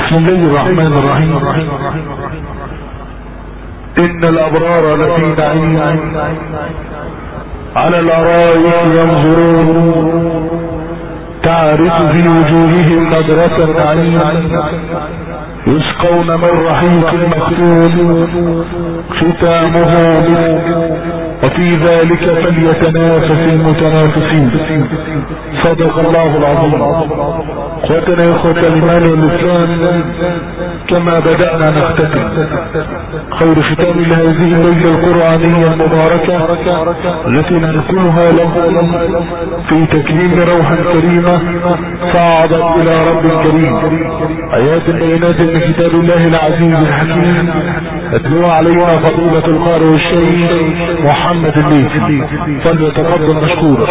بسم الله الرحمن الرحيم. إن الأبرار لفي نعيم على الأرائك ينظرون تعرف في وجوههم نضرة النعيم يسقون من رحيق مختوم ختامه مسك وفي ذلك فليتنافس المتنافسين. صدق الله العظيم. اخوتنا يا اخوة الايمان والاسلام، كما بدأنا نختتم خير ختام لهذه الليلة القرآنية المباركة التي ننقلها لكم في تكريم روحا كريمة صعدت الى رب كريم، ايات بينات من كتاب الله العزيز الحكيم اتلوها علينا فضيلة القارئ والشيخ محمد الليثي، فليتفضل مشكورا.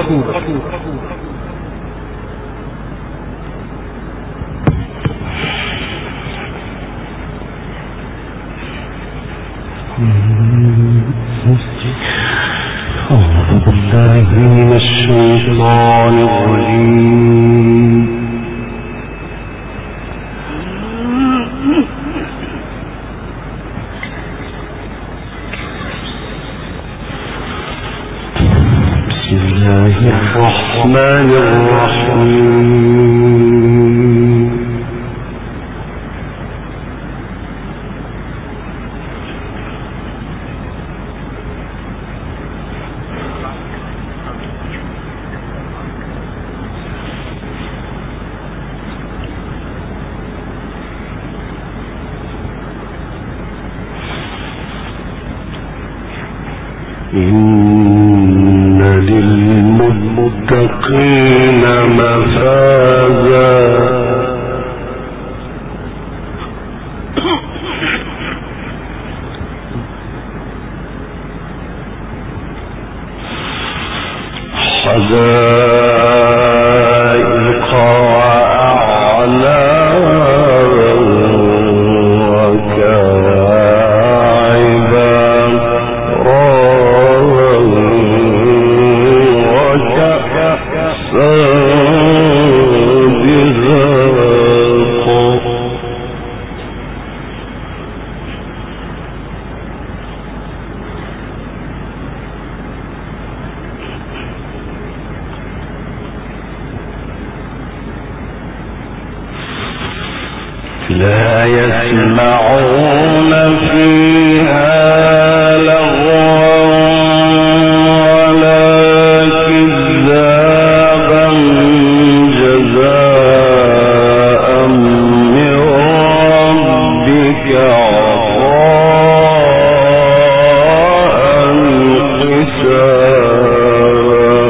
أعوذ بالله من الشيطان الرجيم. بسم الله الرحمن الرحيم. إن للمتقين مفازا حدائق وأعنابا وكواعبا لا يسمعون فيها لغوا ولا كذابا جزاء من ربك عطاء حسابا.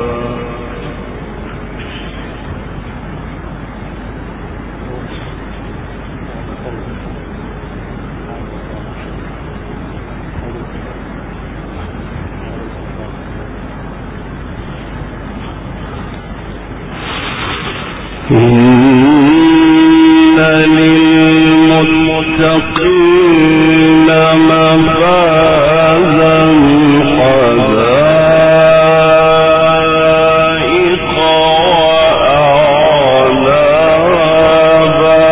إن للمتقين مفازا حدائق وأعنابا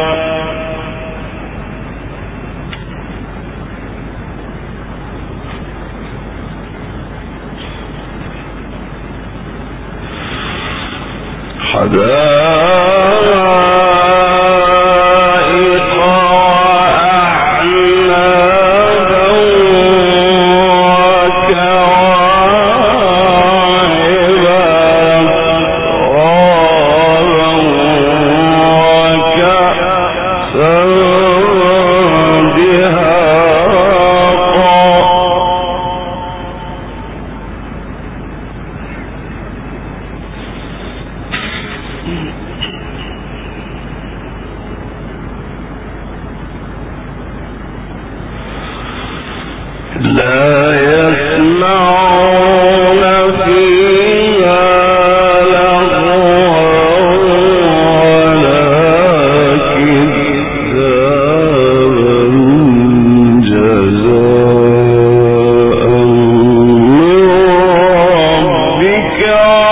لا يسمعون فيها لغوا ولا كذابا جزاء من ربك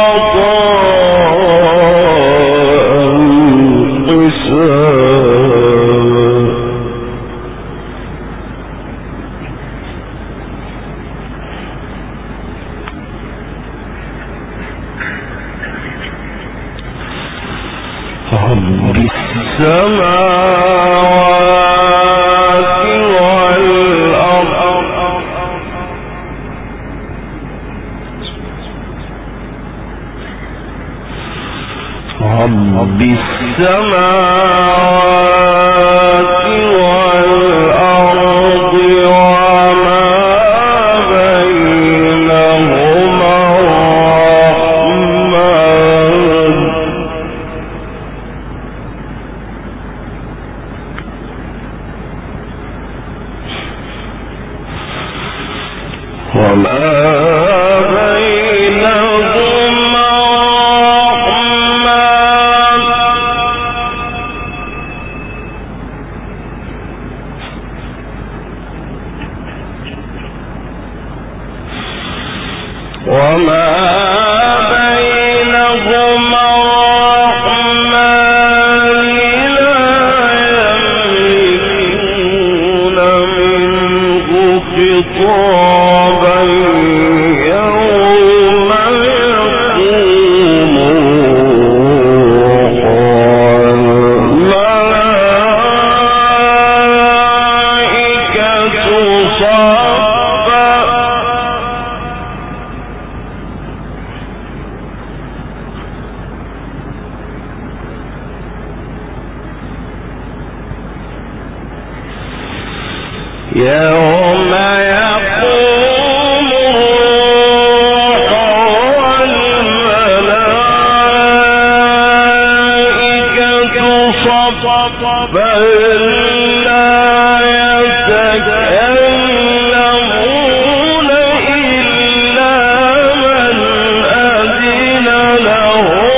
عطاء حسابا. يوم يقوم الروح والملائكة صفا لا يتكلمون إلا من أذن له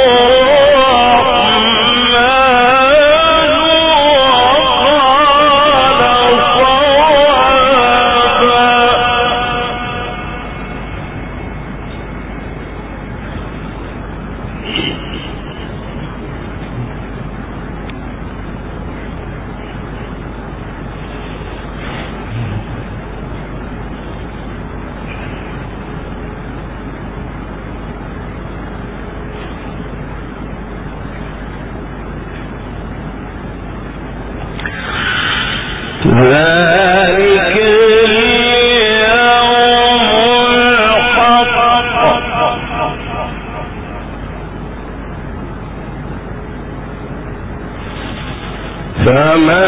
ذلك اليوم الحق فمن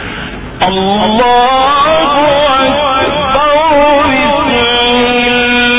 الله أكبر بسم الله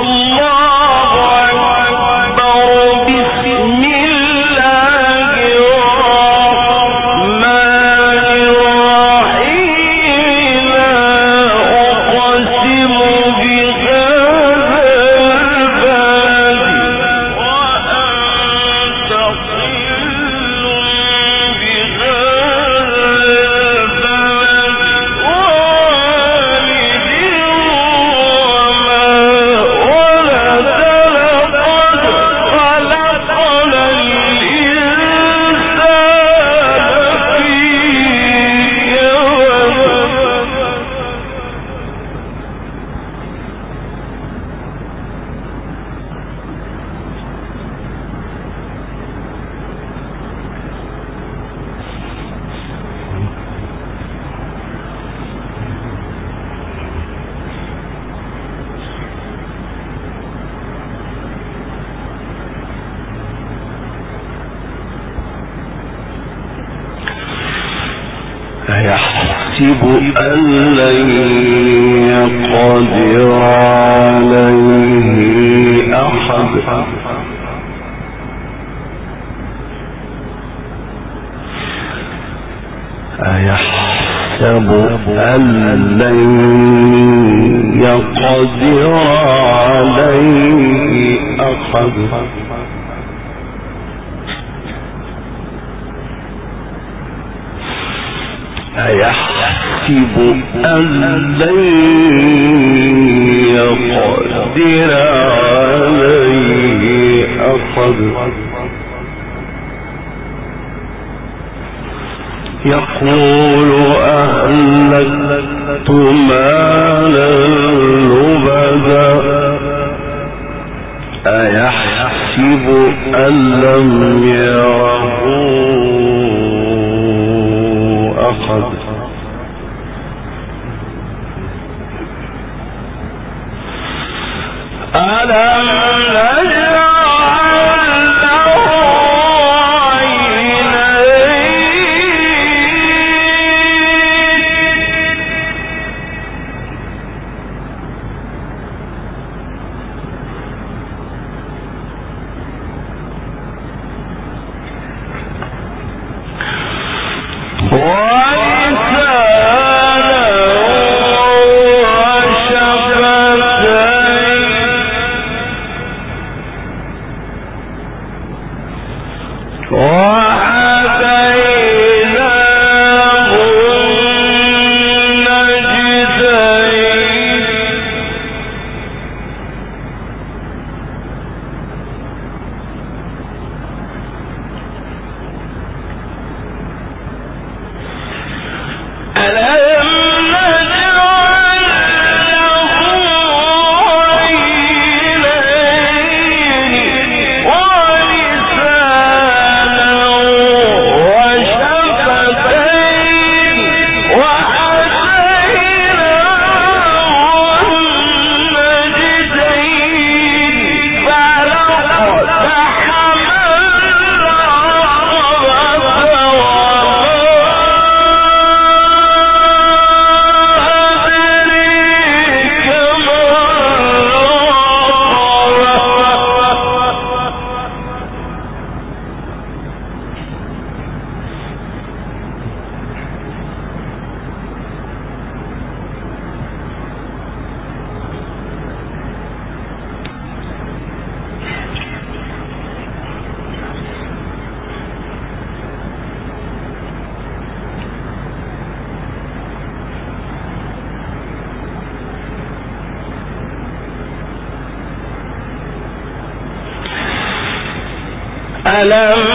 يحسب أن لن يقدر عليه أحد أيحسب أن لن يقدر عليه أحد أيحسب أن لن يقدر عليه أحد يقول أهلكت مالا لبدا أيحسب أن لم يره أحد ألم نجعل له ألم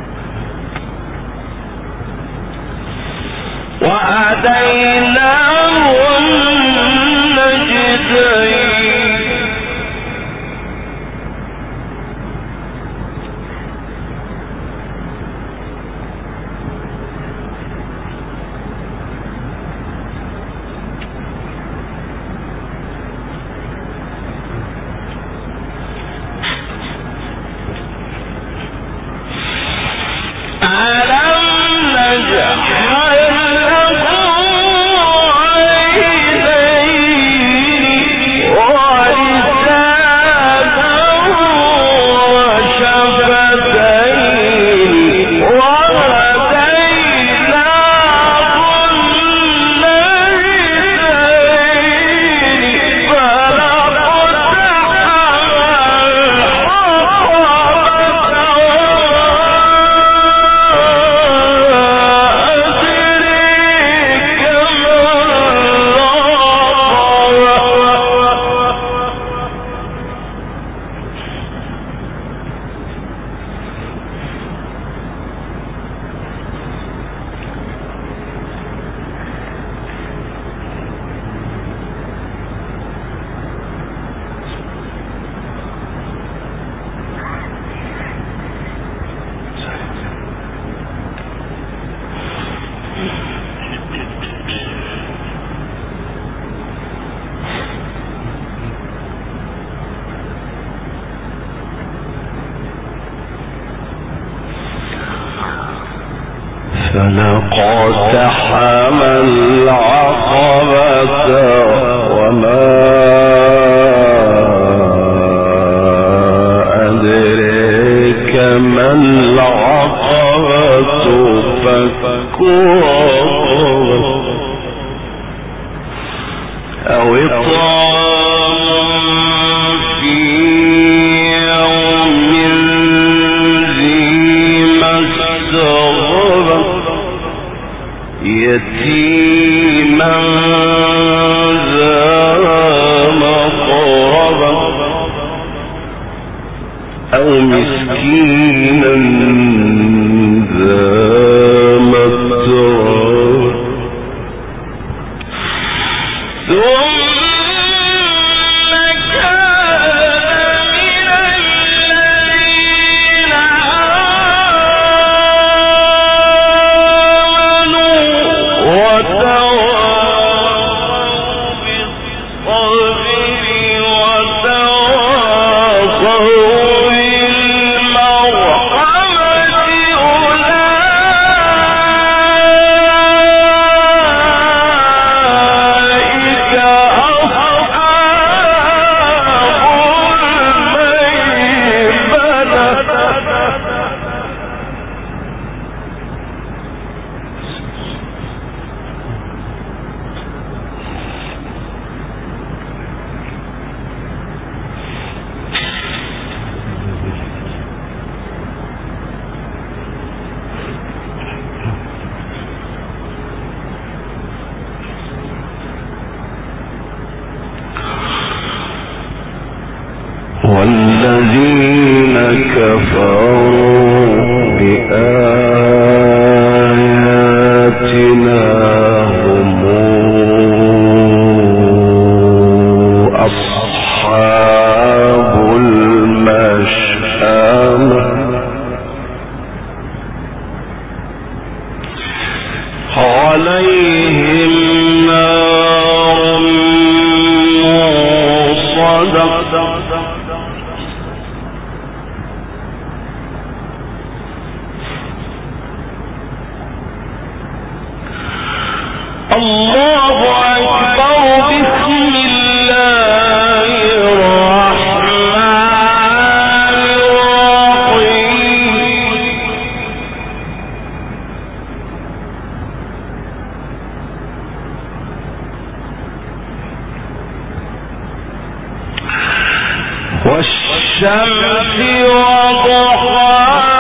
وهديناه اقتحم العقبة وما أدريك ما العقبة فك رقبة أو إطعام في يوم ذي مسغبة يتيما ذا مقربة أو مسكينا ذا متربة والذين كفروا بآياتنا هم أصحاب المشأمة عليهم نار موصدة الله أكبر بسم الله الرحمن الرحيم والشمس وضحاها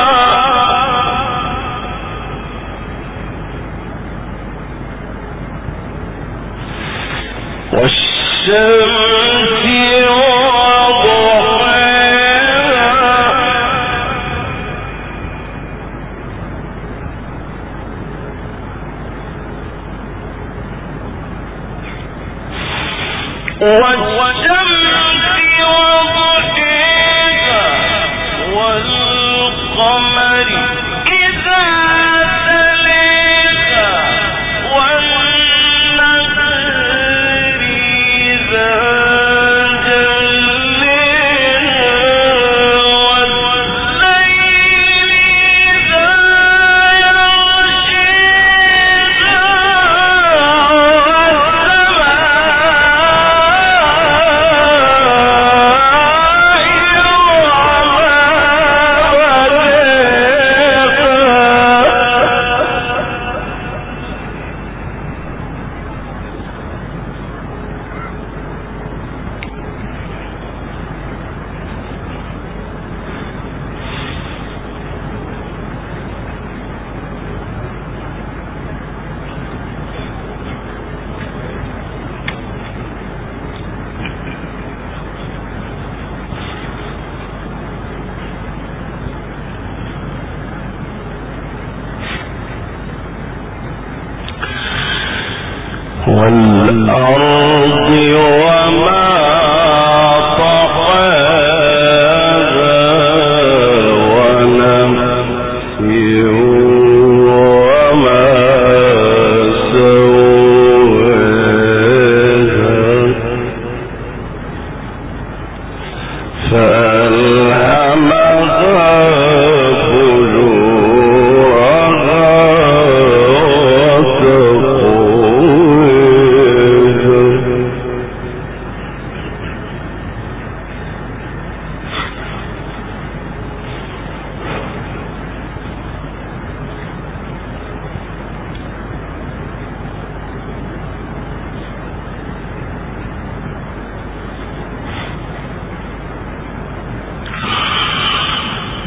والشمس وضحاها والقمر إذا تلاها والنهار إذا جلاها والليل إذا والأرض وما طحاها ونفس وما سواها فألهمها فجورها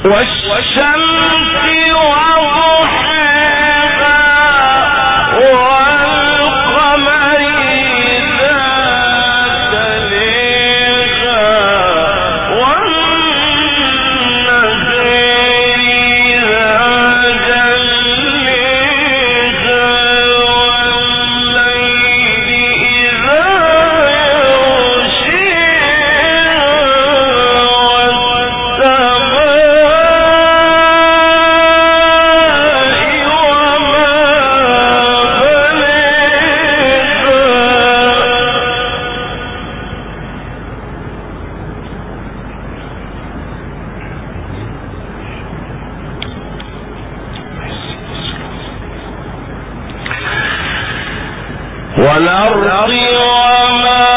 والأرض وما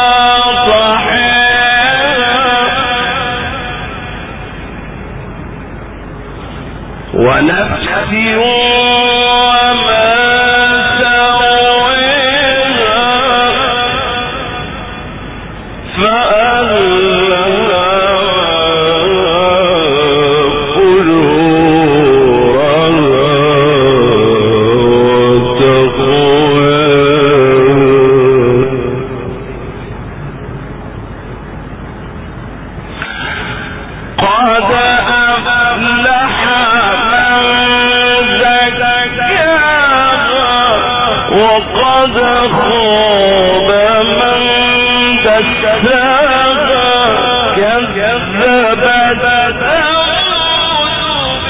طحاها ونفس وما سواها فألهمها فجورها وقد خاب من دساها كذبت ثمود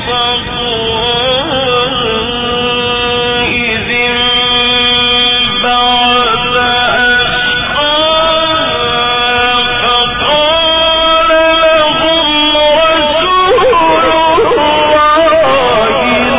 بطغواها إذ انبعث أشقاها فقال لهم رسول الله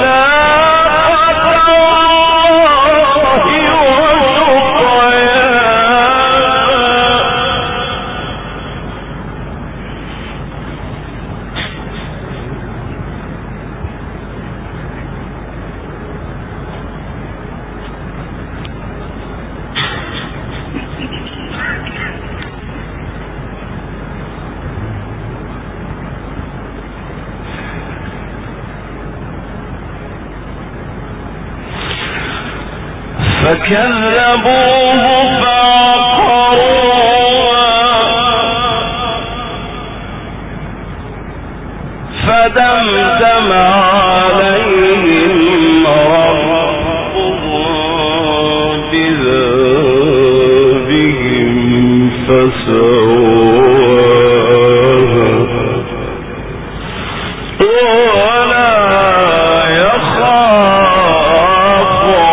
فكذبوه فعقروها فدمدم عليهم ربهم بذنبهم فسواها ولا يخاف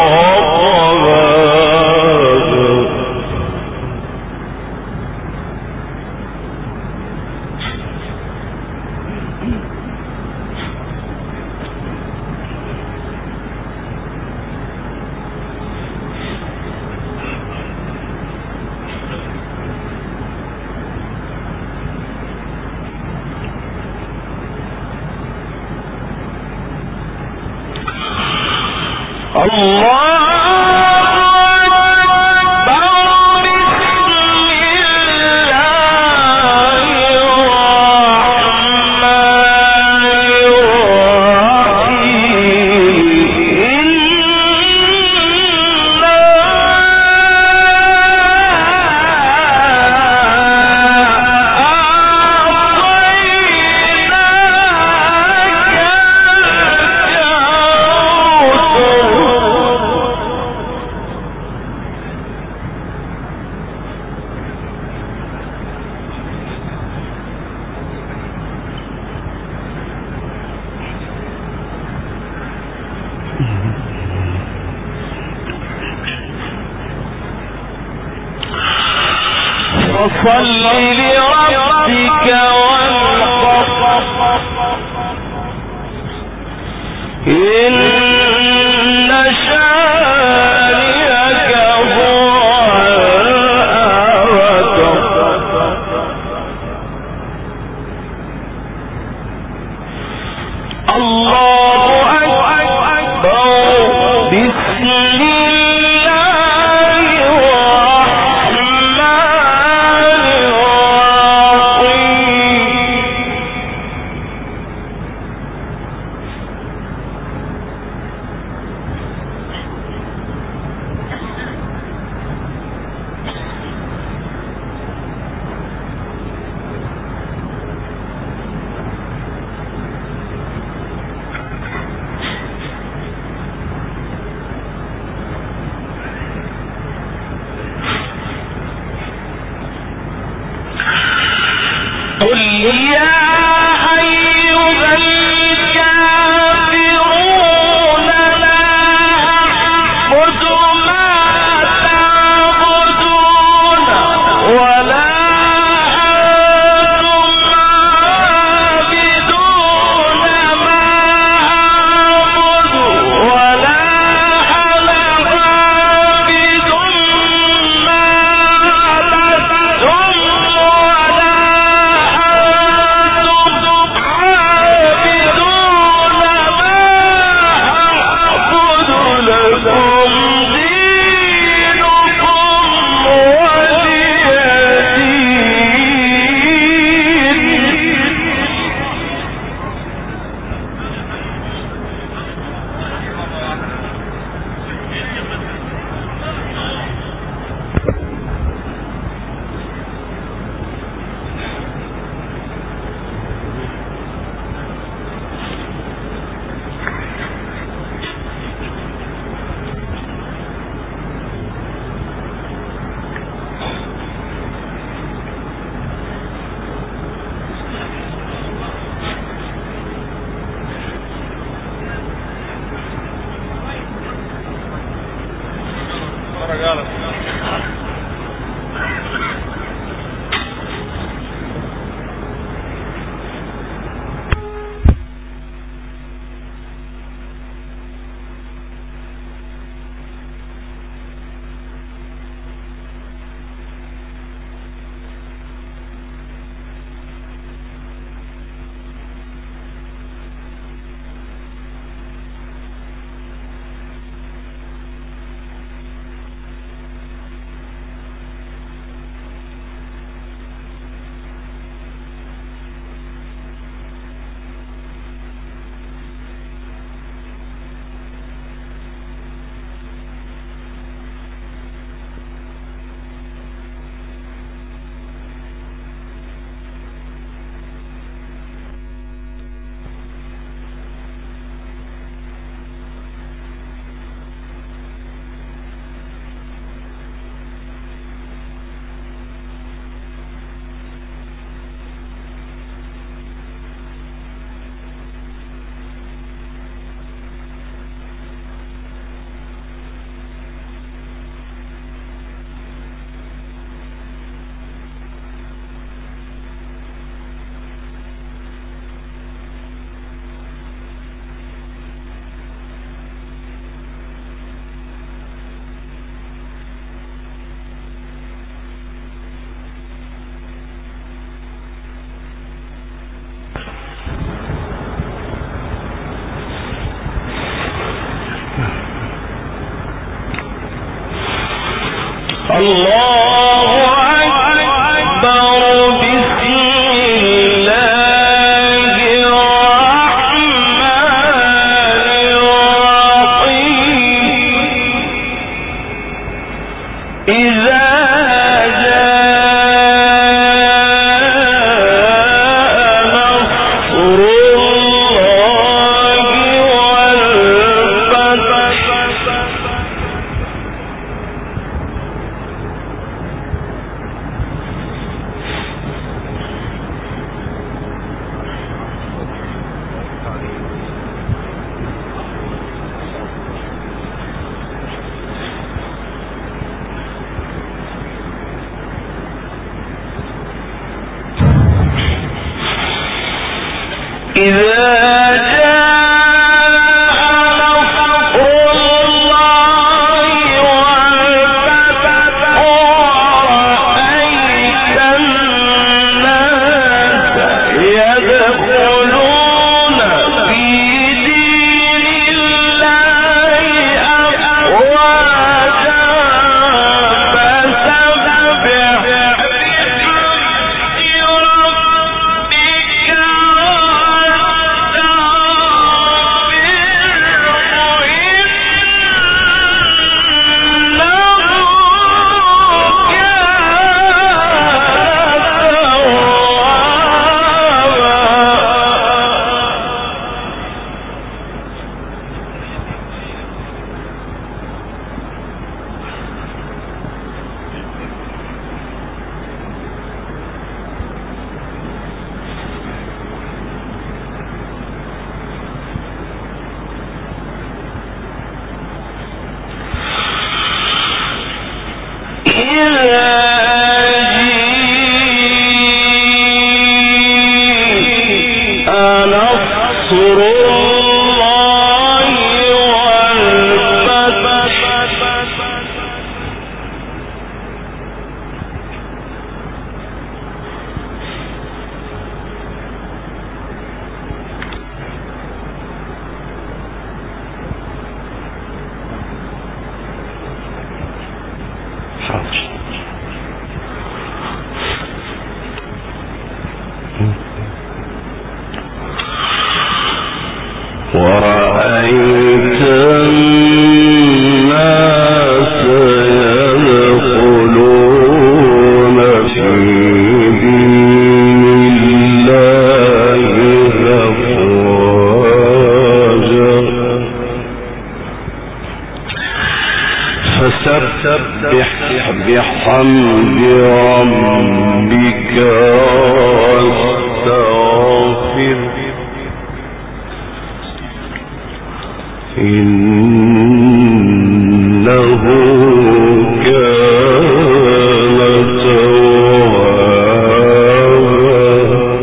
فصل لربك وانحر إن شانئك هو الأبتر الله أكبر بسم فسبح بحمد ربك واستغفر إنه كان توابا.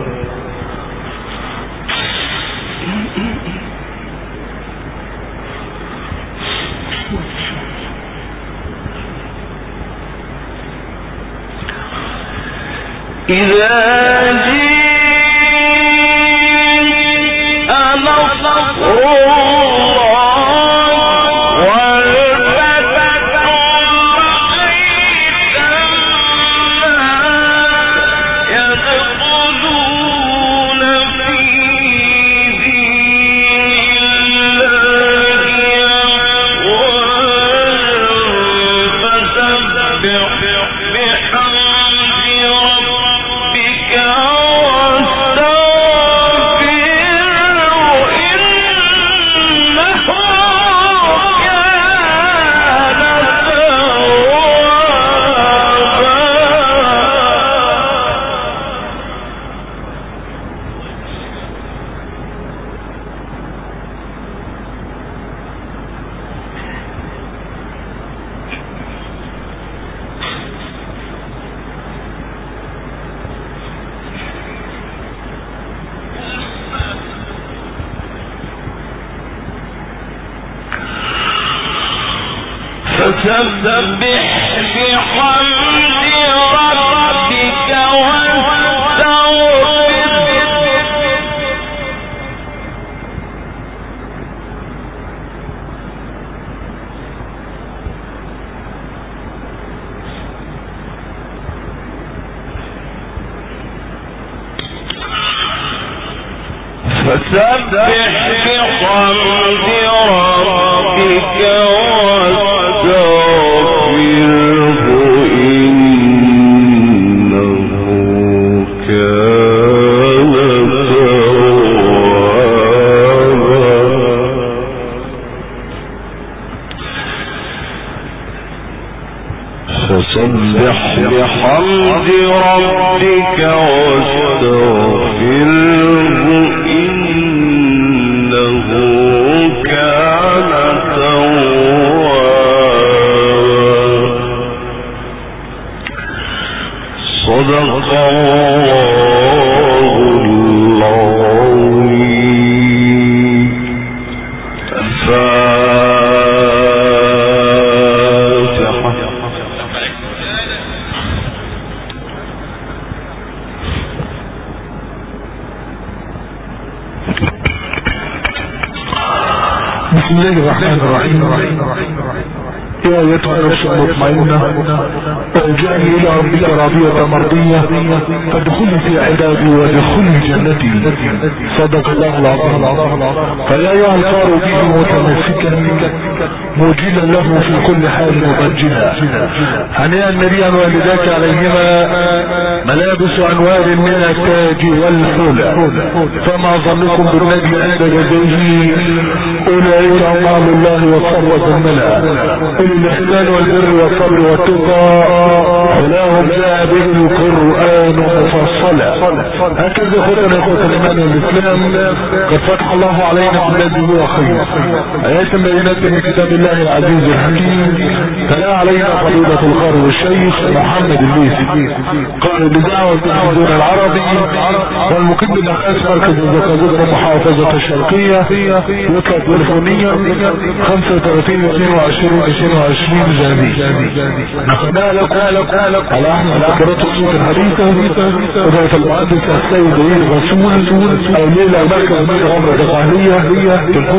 إذا جاء نصر فسبح بحمد ربك بسم الله الرحمن الرحيم. يا أيتها النفس المطمئنة ارجعي إلى ربك راضية مرضية فادخلي في عبادي وادخلي جنتي. صدق الله العظيم. فيا أيها القارئ به متمسكا موجدا له في كل حال مبجلا هنيئا مريئا والداك عليهما ملابس أنوار من التاج والحلى فما ظنكم بالنبي عند يديه أولئك أمام الله وصرة الملا الإحسان والبر والصبر والتقى فلاهم جاء به القرآن مفصلا. هكذا اخوتنا اخوة الإيمان والإسلام قد فتح الله علينا بالذي هو خير آيات بينات من كتاب الله العزيز الحكيم تلا علينا فضيلة القارئ والشيخ محمد الليثي قارئ بدعوة التلفزيون العربي والمقيم بالأخاص مركز الزقازيق محافظة الشرقية يطلع تلفونيا 35-22 جانبي. نقلنا لكم على احنا فكرات الصوت الحديثة وذات المؤدس السيد الرسول او ليلة مركز مير عمر القهلية تلكون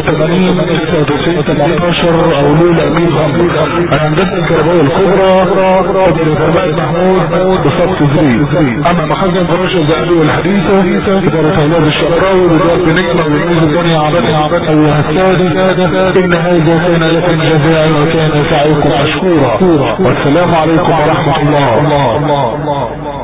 88-96-18 او ليلة مير غمر هندسة الكهربائية الكبرى قدر الكهرباء محمود بصف تزريد. اما مخزن فراشة الذهبية والحديثة ادارة اولاد الشقراوي وادارة بنجمة والميز الدنيا ايها السادة ان هذا كان لكم جزاء وكان سعيكم مشكورا والسلام عليكم ورحمة الله.